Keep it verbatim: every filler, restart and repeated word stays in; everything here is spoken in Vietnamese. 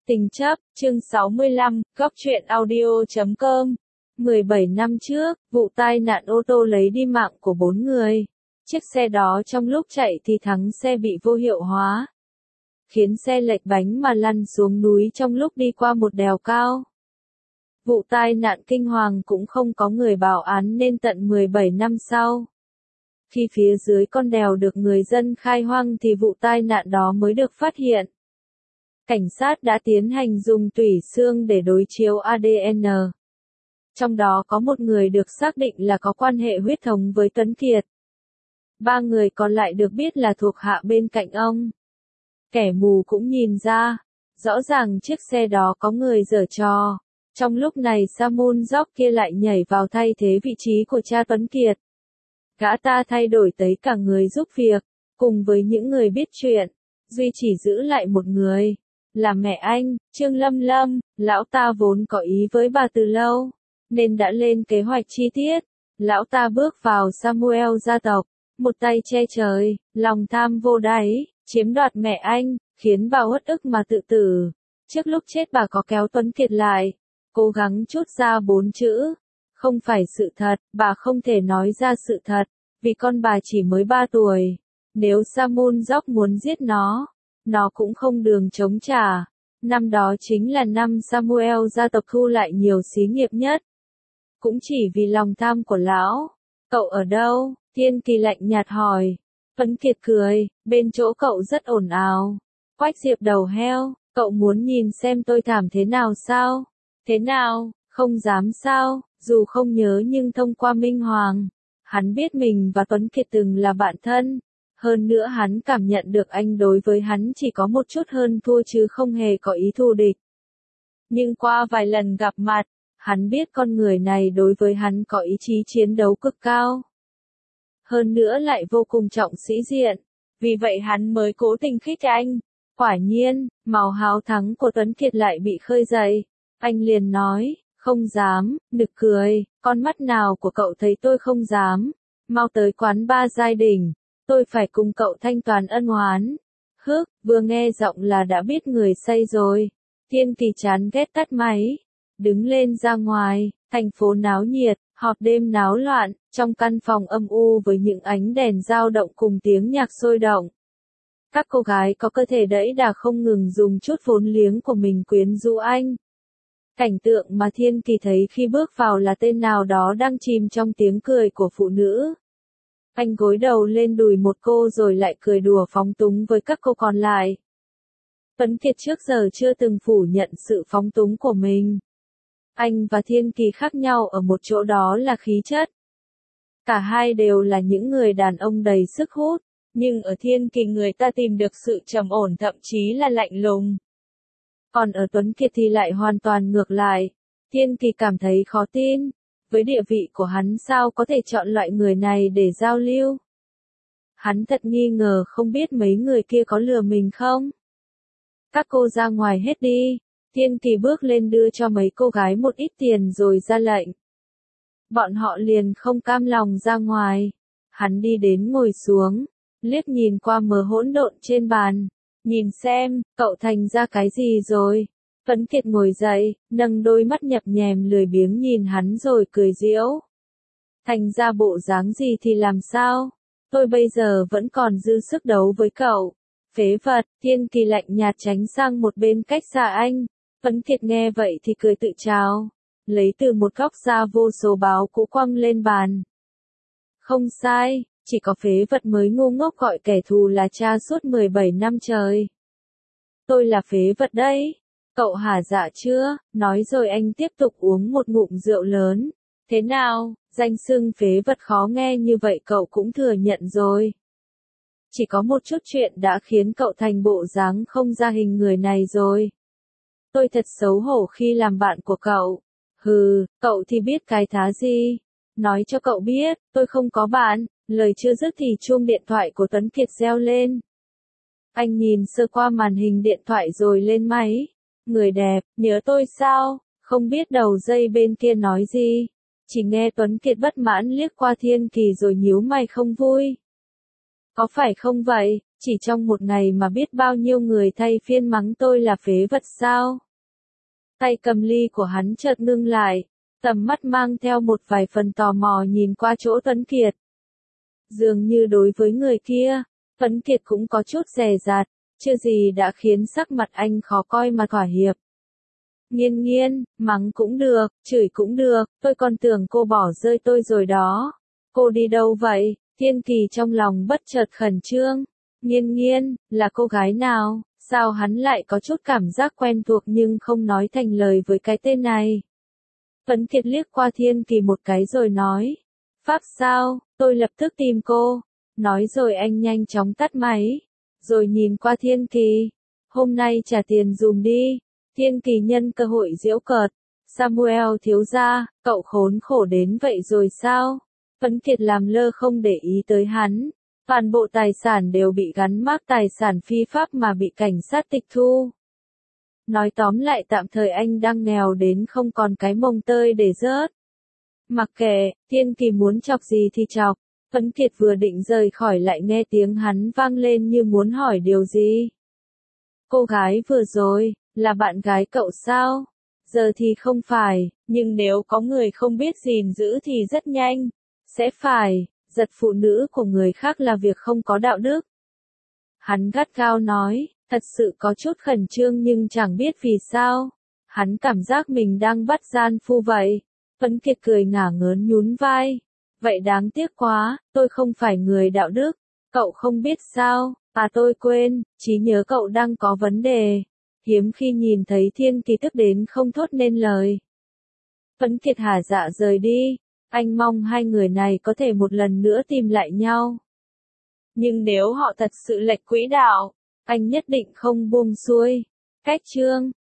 Tình chấp, chương sáu mươi lăm, góc truyện audio chấm com. mười bảy năm trước, vụ tai nạn ô tô lấy đi mạng của bốn người. Chiếc xe đó trong lúc chạy thì thắng xe bị vô hiệu hóa, khiến xe lệch bánh mà lăn xuống núi trong lúc đi qua một đèo cao. Vụ tai nạn kinh hoàng cũng không có người báo án nên tận mười bảy năm sau, khi phía dưới con đèo được người dân khai hoang thì vụ tai nạn đó mới được phát hiện. Cảnh sát đã tiến hành dùng tủy xương để đối chiếu a đê en. Trong đó có một người được xác định là có quan hệ huyết thống với Tuấn Kiệt. Ba người còn lại được biết là thuộc hạ bên cạnh ông. Kẻ mù cũng nhìn ra, rõ ràng chiếc xe đó có người giở trò. Trong lúc này Samun Jock kia lại nhảy vào thay thế vị trí của cha Tuấn Kiệt. Gã ta thay đổi tới cả người giúp việc, cùng với những người biết chuyện, duy chỉ giữ lại một người, là mẹ anh, Trương Lâm Lâm. Lão ta vốn có ý với bà từ lâu, nên đã lên kế hoạch chi tiết. Lão ta bước vào Samuel gia tộc, một tay che trời, lòng tham vô đáy, chiếm đoạt mẹ anh, khiến bà uất ức mà tự tử. Trước lúc chết bà có kéo Tuấn Kiệt lại, cố gắng trút ra bốn chữ: không phải sự thật. Bà không thể nói ra sự thật, vì con bà chỉ mới ba tuổi. Nếu Samun Jock muốn giết nó, nó cũng không đường chống trả. Năm đó chính là năm Samuel gia tộc thu lại nhiều xí nghiệp nhất. Cũng chỉ vì lòng tham của lão. Cậu ở đâu? Thiên Kỳ lạnh nhạt hỏi. Tuấn Kiệt cười, bên chỗ cậu rất ồn ào. Quách Diệp đầu heo, cậu muốn nhìn xem tôi thảm thế nào sao? Thế nào, không dám sao? Dù không nhớ nhưng thông qua Minh Hoàng, hắn biết mình và Tuấn Kiệt từng là bạn thân. Hơn nữa hắn cảm nhận được anh đối với hắn chỉ có một chút hơn thua chứ không hề có ý thù địch. Nhưng qua vài lần gặp mặt, hắn biết con người này đối với hắn có ý chí chiến đấu cực cao. Hơn nữa lại vô cùng trọng sĩ diện. Vì vậy hắn mới cố tình khích anh. Quả nhiên, màu háo thắng của Tuấn Kiệt lại bị khơi dậy. Anh liền nói, không dám, nực cười, con mắt nào của cậu thấy tôi không dám. Mau tới quán ba Giai Đỉnh, tôi phải cùng cậu thanh toán ân oán. Hức, vừa nghe giọng là đã biết người say rồi. Thiên Kỳ chán ghét tắt máy, đứng lên ra ngoài. Thành phố náo nhiệt, họp đêm náo loạn, trong căn phòng âm u với những ánh đèn dao động cùng tiếng nhạc sôi động. Các cô gái có cơ thể đẫy đà không ngừng dùng chút vốn liếng của mình quyến rũ anh. Cảnh tượng mà Thiên Kỳ thấy khi bước vào là tên nào đó đang chìm trong tiếng cười của phụ nữ. Anh gối đầu lên đùi một cô rồi lại cười đùa phóng túng với các cô còn lại. Tuấn Kiệt trước giờ chưa từng phủ nhận sự phóng túng của mình. Anh và Thiên Kỳ khác nhau ở một chỗ đó là khí chất. Cả hai đều là những người đàn ông đầy sức hút, nhưng ở Thiên Kỳ người ta tìm được sự trầm ổn thậm chí là lạnh lùng. Còn ở Tuấn Kiệt thì lại hoàn toàn ngược lại. Thiên Kỳ cảm thấy khó tin, với địa vị của hắn sao có thể chọn loại người này để giao lưu. Hắn thật nghi ngờ không biết mấy người kia có lừa mình không. Các cô ra ngoài hết đi. Thiên Kỳ bước lên đưa cho mấy cô gái một ít tiền rồi ra lệnh. Bọn họ liền không cam lòng ra ngoài. Hắn đi đến ngồi xuống, liếc nhìn qua mớ hỗn độn trên bàn. Nhìn xem, cậu thành ra cái gì rồi? Tuấn Kiệt ngồi dậy, nâng đôi mắt nhập nhèm lười biếng nhìn hắn rồi cười giễu. Thành ra bộ dáng gì thì làm sao? Tôi bây giờ vẫn còn dư sức đấu với cậu. Phế vật. Thiên Kỳ lạnh nhạt tránh sang một bên cách xa anh. Tuấn Kiệt nghe vậy thì cười tự trào, lấy từ một góc ra vô số báo cũ quăng lên bàn. Không sai, chỉ có phế vật mới ngu ngốc gọi kẻ thù là cha suốt mười bảy năm trời. Tôi là phế vật đấy. Cậu hả dạ chưa? Nói rồi anh tiếp tục uống một ngụm rượu lớn. Thế nào, danh xưng phế vật khó nghe như vậy cậu cũng thừa nhận rồi. Chỉ có một chút chuyện đã khiến cậu thành bộ dáng không ra hình người này rồi. Tôi thật xấu hổ khi làm bạn của cậu. Hừ, cậu thì biết cái thá gì. Nói cho cậu biết, tôi không có bạn. Lời chưa dứt thì chuông điện thoại của Tuấn Kiệt reo lên. Anh nhìn sơ qua màn hình điện thoại rồi lên máy. Người đẹp, nhớ tôi sao? Không biết đầu dây bên kia nói gì. Chỉ nghe Tuấn Kiệt bất mãn liếc qua Thiên Kỳ rồi nhíu mày không vui. Có phải không vậy? Chỉ trong một ngày mà biết bao nhiêu người thay phiên mắng tôi là phế vật sao? Tay cầm ly của hắn chợt ngưng lại, tầm mắt mang theo một vài phần tò mò nhìn qua chỗ Tuấn Kiệt. Dường như đối với người kia, Tuấn Kiệt cũng có chút dè dặt, chưa gì đã khiến sắc mặt anh khó coi mà thỏa hiệp. Nghiên nghiên, mắng cũng được, chửi cũng được, tôi còn tưởng cô bỏ rơi tôi rồi đó. Cô đi đâu vậy? Thiên Kỳ trong lòng bất chợt khẩn trương. Nghiên nghiên, là cô gái nào? Sao hắn lại có chút cảm giác quen thuộc nhưng không nói thành lời với cái tên này? Tuấn Kiệt liếc qua Thiên Kỳ một cái rồi nói. Pháp sao, tôi lập tức tìm cô. Nói rồi anh nhanh chóng tắt máy. Rồi nhìn qua Thiên Kỳ. Hôm nay trả tiền dùm đi. Thiên Kỳ nhân cơ hội giễu cợt. Samuel thiếu gia, cậu khốn khổ đến vậy rồi sao? Tuấn Kiệt làm lơ không để ý tới hắn. Toàn bộ tài sản đều bị gắn mác tài sản phi pháp mà bị cảnh sát tịch thu. Nói tóm lại tạm thời anh đang nghèo đến không còn cái mồng tơi để rớt. Mặc kệ, Thiên Kỳ muốn chọc gì thì chọc. Tuấn Kiệt vừa định rời khỏi lại nghe tiếng hắn vang lên như muốn hỏi điều gì. Cô gái vừa rồi, là bạn gái cậu sao? Giờ thì không phải, nhưng nếu có người không biết gìn giữ thì rất nhanh. Sẽ phải, giật phụ nữ của người khác là việc không có đạo đức. Hắn gắt gao nói, thật sự có chút khẩn trương nhưng chẳng biết vì sao. Hắn cảm giác mình đang bắt gian phu vậy. Tuấn Kiệt cười ngả ngớn nhún vai. Vậy đáng tiếc quá, tôi không phải người đạo đức. Cậu không biết sao, à tôi quên, trí nhớ cậu đang có vấn đề. Hiếm khi nhìn thấy Thiên Kỳ tức đến không thốt nên lời. Tuấn Kiệt hả dạ rời đi. Anh mong hai người này có thể một lần nữa tìm lại nhau. Nhưng nếu họ thật sự lệch quỹ đạo, anh nhất định không buông xuôi. Cách chương